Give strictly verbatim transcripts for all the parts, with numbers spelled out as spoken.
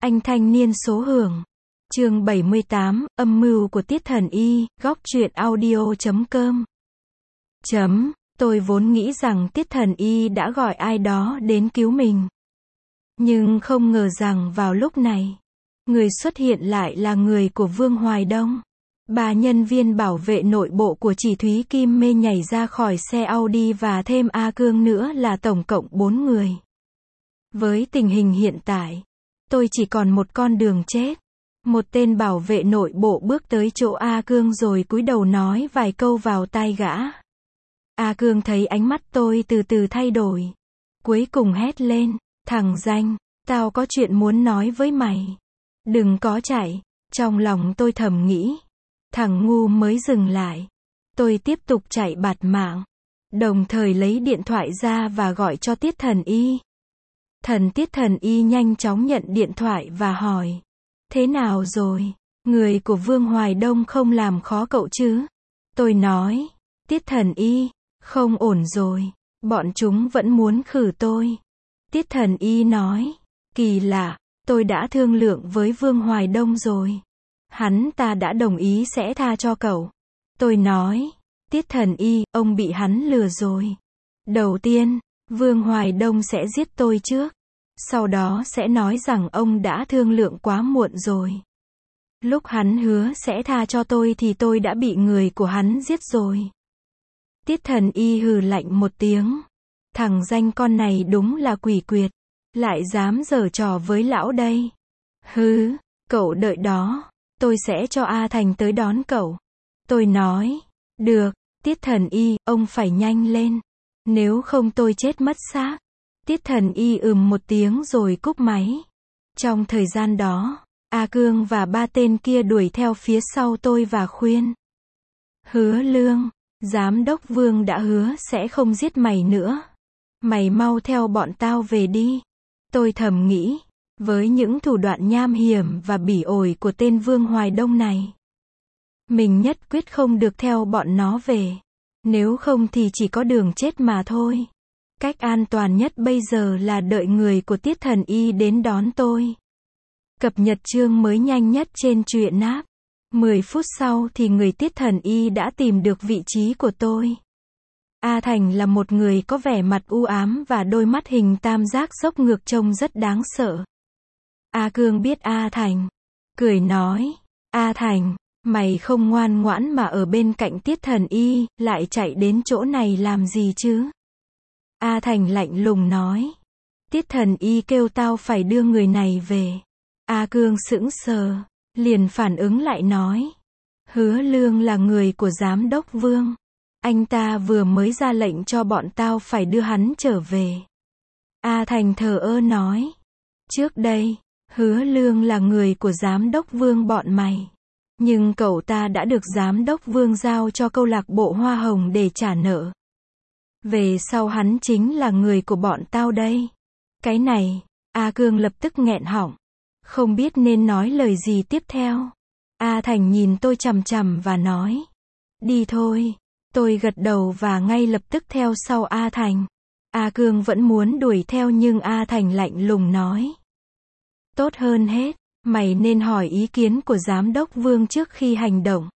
Anh thanh niên số hưởng. Chương bảy mươi tám, âm mưu của Tiết Thần Y, góc truyện audio chấm com. Chấm, tôi vốn nghĩ rằng Tiết Thần Y đã gọi ai đó đến cứu mình. Nhưng không ngờ rằng vào lúc này, người xuất hiện lại là người của Vương Hoài Đông. Ba nhân viên bảo vệ nội bộ của Chỉ Thúy Kim Mê nhảy ra khỏi xe Audi và thêm A Cương nữa là tổng cộng bốn người. Với tình hình hiện tại, tôi chỉ còn một con đường chết. Một tên bảo vệ nội bộ bước tới chỗ A Cương rồi cúi đầu nói vài câu vào tai gã. A Cương thấy ánh mắt tôi từ từ thay đổi. Cuối cùng hét lên, thằng danh, tao có chuyện muốn nói với mày. Đừng có chạy. Trong lòng tôi thầm nghĩ, thằng ngu mới dừng lại. Tôi tiếp tục chạy bạt mạng. Đồng thời lấy điện thoại ra và gọi cho Tiết Thần Y. Thần Tiết Thần Y nhanh chóng nhận điện thoại và hỏi. Thế nào rồi? Người của Vương Hoài Đông không làm khó cậu chứ? Tôi nói. Tiết Thần Y, không ổn rồi. Bọn chúng vẫn muốn khử tôi. Tiết Thần Y nói. Kỳ lạ, tôi đã thương lượng với Vương Hoài Đông rồi. Hắn ta đã đồng ý sẽ tha cho cậu. Tôi nói. Tiết Thần Y, ông bị hắn lừa rồi. Đầu tiên, Vương Hoài Đông sẽ giết tôi trước. Sau đó sẽ nói rằng ông đã thương lượng quá muộn rồi. Lúc hắn hứa sẽ tha cho tôi thì tôi đã bị người của hắn giết rồi. Tiết Thần Y hừ lạnh một tiếng. Thằng danh con này đúng là quỷ quyệt. Lại dám giở trò với lão đây. Hứ, cậu đợi đó. Tôi sẽ cho A Thành tới đón cậu. Tôi nói. Được, Tiết Thần Y, ông phải nhanh lên. Nếu không tôi chết mất xác. Tiết Thần Y ừm một tiếng rồi cúp máy. Trong thời gian đó, A Cương và ba tên kia đuổi theo phía sau tôi và khuyên. Hứa Lương, Giám đốc Vương đã hứa sẽ không giết mày nữa. Mày mau theo bọn tao về đi. Tôi thầm nghĩ, với những thủ đoạn nham hiểm và bỉ ổi của tên Vương Hoài Đông này, mình nhất quyết không được theo bọn nó về. Nếu không thì chỉ có đường chết mà thôi. Cách an toàn nhất bây giờ là đợi người của Tiết Thần Y đến đón tôi. Cập nhật chương mới nhanh nhất trên truyện app. mười phút sau thì người Tiết Thần Y đã tìm được vị trí của tôi. A Thành là một người có vẻ mặt u ám và đôi mắt hình tam giác dốc ngược trông rất đáng sợ. A Cương biết A Thành. Cười nói. A Thành, mày không ngoan ngoãn mà ở bên cạnh Tiết Thần Y, lại chạy đến chỗ này làm gì chứ? A Thành lạnh lùng nói. Tiết Thần Y kêu tao phải đưa người này về. A Cương sững sờ, liền phản ứng lại nói. Hứa Lương là người của Giám đốc Vương. Anh ta vừa mới ra lệnh cho bọn tao phải đưa hắn trở về. A Thành thờ ơ nói. Trước đây, Hứa Lương là người của Giám đốc Vương bọn mày. Nhưng cậu ta đã được Giám đốc Vương giao cho câu lạc bộ Hoa Hồng để trả nợ. Về sau hắn chính là người của bọn tao đây. Cái này, A Cương lập tức nghẹn họng. Không biết nên nói lời gì tiếp theo. A Thành nhìn tôi chằm chằm và nói. Đi thôi. Tôi gật đầu và ngay lập tức theo sau A Thành. A Cương vẫn muốn đuổi theo nhưng A Thành lạnh lùng nói. Tốt hơn hết, mày nên hỏi ý kiến của Giám đốc Vương trước khi hành động.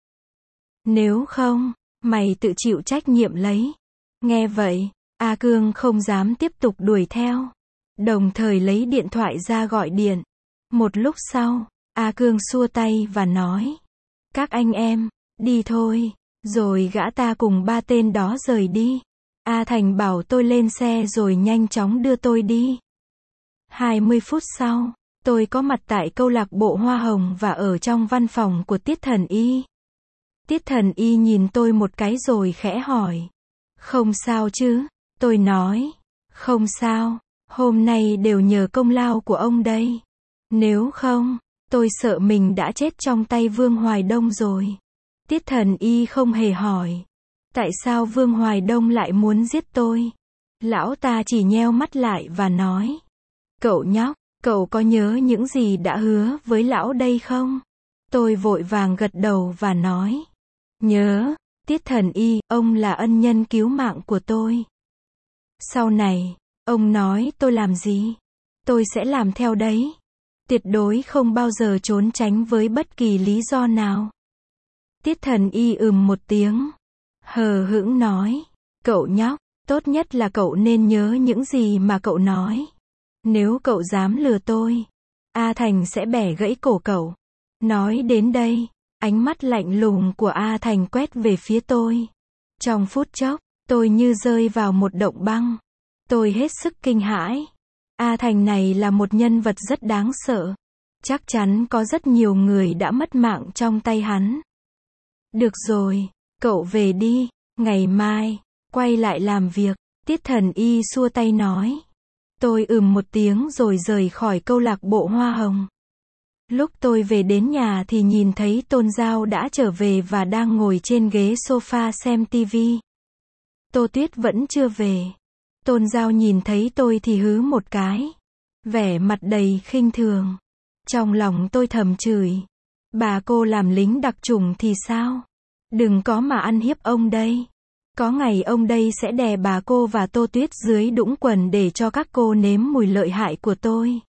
Nếu không, mày tự chịu trách nhiệm lấy. Nghe vậy, A Cương không dám tiếp tục đuổi theo. Đồng thời lấy điện thoại ra gọi điện. Một lúc sau, A Cương xua tay và nói. Các anh em, đi thôi. Rồi gã ta cùng ba tên đó rời đi. A Thành bảo tôi lên xe rồi nhanh chóng đưa tôi đi. hai mươi phút sau, tôi có mặt tại câu lạc bộ Hoa Hồng và ở trong văn phòng của Tiết Thần Y. Tiết Thần Y nhìn tôi một cái rồi khẽ hỏi. Không sao chứ? Tôi nói. Không sao, hôm nay đều nhờ công lao của ông đây. Nếu không, tôi sợ mình đã chết trong tay Vương Hoài Đông rồi. Tiết Thần Y không hề hỏi. Tại sao Vương Hoài Đông lại muốn giết tôi? Lão ta chỉ nheo mắt lại và nói. Cậu nhóc, cậu có nhớ những gì đã hứa với lão đây không? Tôi vội vàng gật đầu và nói. Nhớ. Tiết Thần Y, ông là ân nhân cứu mạng của tôi. Sau này, ông nói tôi làm gì, tôi sẽ làm theo đấy. Tuyệt đối không bao giờ trốn tránh với bất kỳ lý do nào. Tiết Thần Y ừm một tiếng. Hờ hững nói. Cậu nhóc, tốt nhất là cậu nên nhớ những gì mà cậu nói. Nếu cậu dám lừa tôi, A Thành sẽ bẻ gãy cổ cậu. Nói đến đây, ánh mắt lạnh lùng của A Thành quét về phía tôi. Trong phút chốc, tôi như rơi vào một động băng. Tôi hết sức kinh hãi. A Thành này là một nhân vật rất đáng sợ. Chắc chắn có rất nhiều người đã mất mạng trong tay hắn. Được rồi, cậu về đi, ngày mai, quay lại làm việc. Tiết Thần Y xua tay nói. Tôi ừm một tiếng rồi rời khỏi câu lạc bộ Hoa Hồng. Lúc tôi về đến nhà thì nhìn thấy Tôn Giao đã trở về và đang ngồi trên ghế sofa xem tivi. Tô Tuyết vẫn chưa về. Tôn Giao nhìn thấy tôi thì hứ một cái. Vẻ mặt đầy khinh thường. Trong lòng tôi thầm chửi. Bà cô làm lính đặc chủng thì sao? Đừng có mà ăn hiếp ông đây. Có ngày ông đây sẽ đè bà cô và Tô Tuyết dưới đũng quần để cho các cô nếm mùi lợi hại của tôi.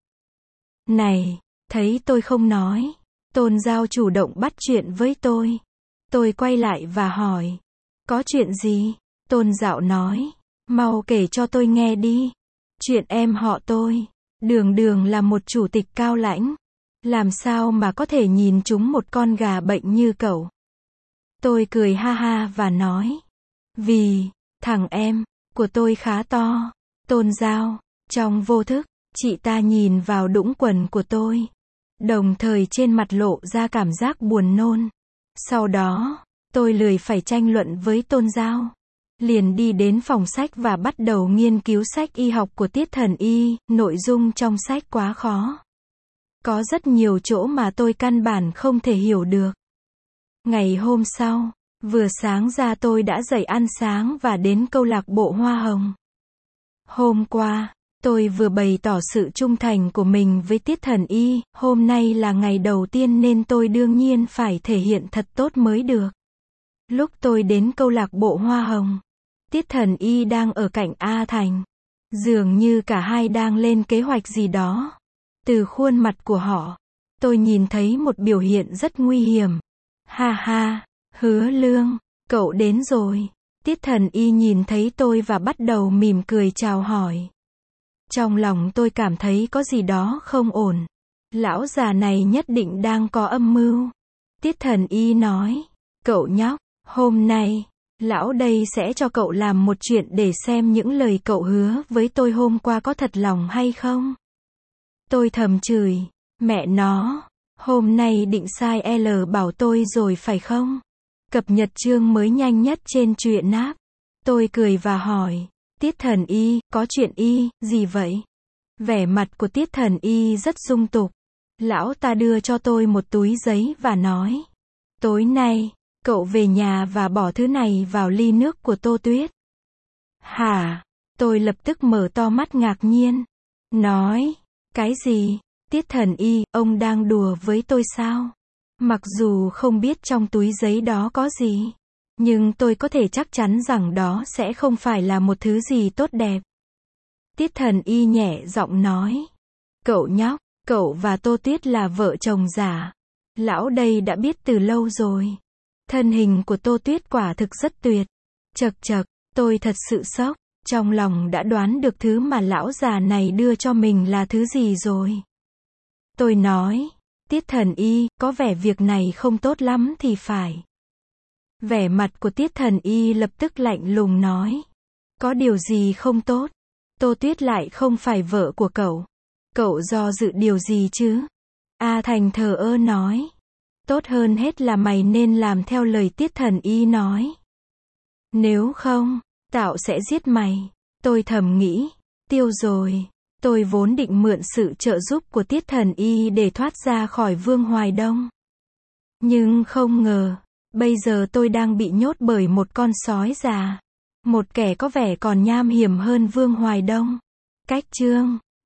Này, thấy tôi không nói. Tôn Giao chủ động bắt chuyện với tôi. Tôi quay lại và hỏi. Có chuyện gì? Tôn Dạo nói. Mau kể cho tôi nghe đi. Chuyện em họ tôi. Đường đường là một chủ tịch cao lãnh. Làm sao mà có thể nhìn trúng một con gà bệnh như cậu? Tôi cười ha ha và nói. Vì, thằng em, của tôi khá to. Tôn Giao, trong vô thức, chị ta nhìn vào đũng quần của tôi. Đồng thời trên mặt lộ ra cảm giác buồn nôn. Sau đó, tôi lười phải tranh luận với Tôn Giao. Liền đi đến phòng sách và bắt đầu nghiên cứu sách y học của Tiết Thần Y, nội dung trong sách quá khó. Có rất nhiều chỗ mà tôi căn bản không thể hiểu được. Ngày hôm sau, vừa sáng ra tôi đã dậy ăn sáng và đến câu lạc bộ Hoa Hồng. Hôm qua, tôi vừa bày tỏ sự trung thành của mình với Tiết Thần Y, hôm nay là ngày đầu tiên nên tôi đương nhiên phải thể hiện thật tốt mới được. Lúc tôi đến câu lạc bộ Hoa Hồng, Tiết Thần Y đang ở cạnh A Thành. Dường như cả hai đang lên kế hoạch gì đó. Từ khuôn mặt của họ, tôi nhìn thấy một biểu hiện rất nguy hiểm. Ha ha, Hứa Lương, cậu đến rồi. Tiết Thần Y nhìn thấy tôi và bắt đầu mỉm cười chào hỏi. Trong lòng tôi cảm thấy có gì đó không ổn. Lão già này nhất định đang có âm mưu. Tiết Thần Y nói, cậu nhóc, hôm nay, lão đây sẽ cho cậu làm một chuyện để xem những lời cậu hứa với tôi hôm qua có thật lòng hay không. Tôi thầm chửi, mẹ nó, hôm nay định sai L bảo tôi rồi phải không? Cập nhật chương mới nhanh nhất trên truyện app. Tôi cười và hỏi, Tiết Thần Y, có chuyện y, gì vậy? Vẻ mặt của Tiết Thần Y rất dung tục. Lão ta đưa cho tôi một túi giấy và nói, tối nay, cậu về nhà và bỏ thứ này vào ly nước của Tô Tuyết. Hả? Tôi lập tức mở to mắt ngạc nhiên. Nói, cái gì? Tiết Thần Y, ông đang đùa với tôi sao? Mặc dù không biết trong túi giấy đó có gì, nhưng tôi có thể chắc chắn rằng đó sẽ không phải là một thứ gì tốt đẹp. Tiết Thần Y nhẹ giọng nói, cậu nhóc, cậu và Tô Tuyết là vợ chồng giả. Lão đây đã biết từ lâu rồi. Thân hình của Tô Tuyết quả thực rất tuyệt. Chậc chậc, tôi thật sự sốc. Trong lòng đã đoán được thứ mà lão già này đưa cho mình là thứ gì rồi. Tôi nói, Tiết Thần Y, có vẻ việc này không tốt lắm thì phải. Vẻ mặt của Tiết Thần Y lập tức lạnh lùng nói, có điều gì không tốt? Tô Tuyết lại không phải vợ của cậu. Cậu do dự điều gì chứ? A Thành thờ ơ nói, tốt hơn hết là mày nên làm theo lời Tiết Thần Y nói. Nếu không, Tạo sẽ giết mày. Tôi thầm nghĩ, tiêu rồi. Tôi vốn định mượn sự trợ giúp của Tiết Thần Y để thoát ra khỏi Vương Hoài Đông. Nhưng không ngờ, bây giờ tôi đang bị nhốt bởi một con sói già. Một kẻ có vẻ còn nham hiểm hơn Vương Hoài Đông. Cách chương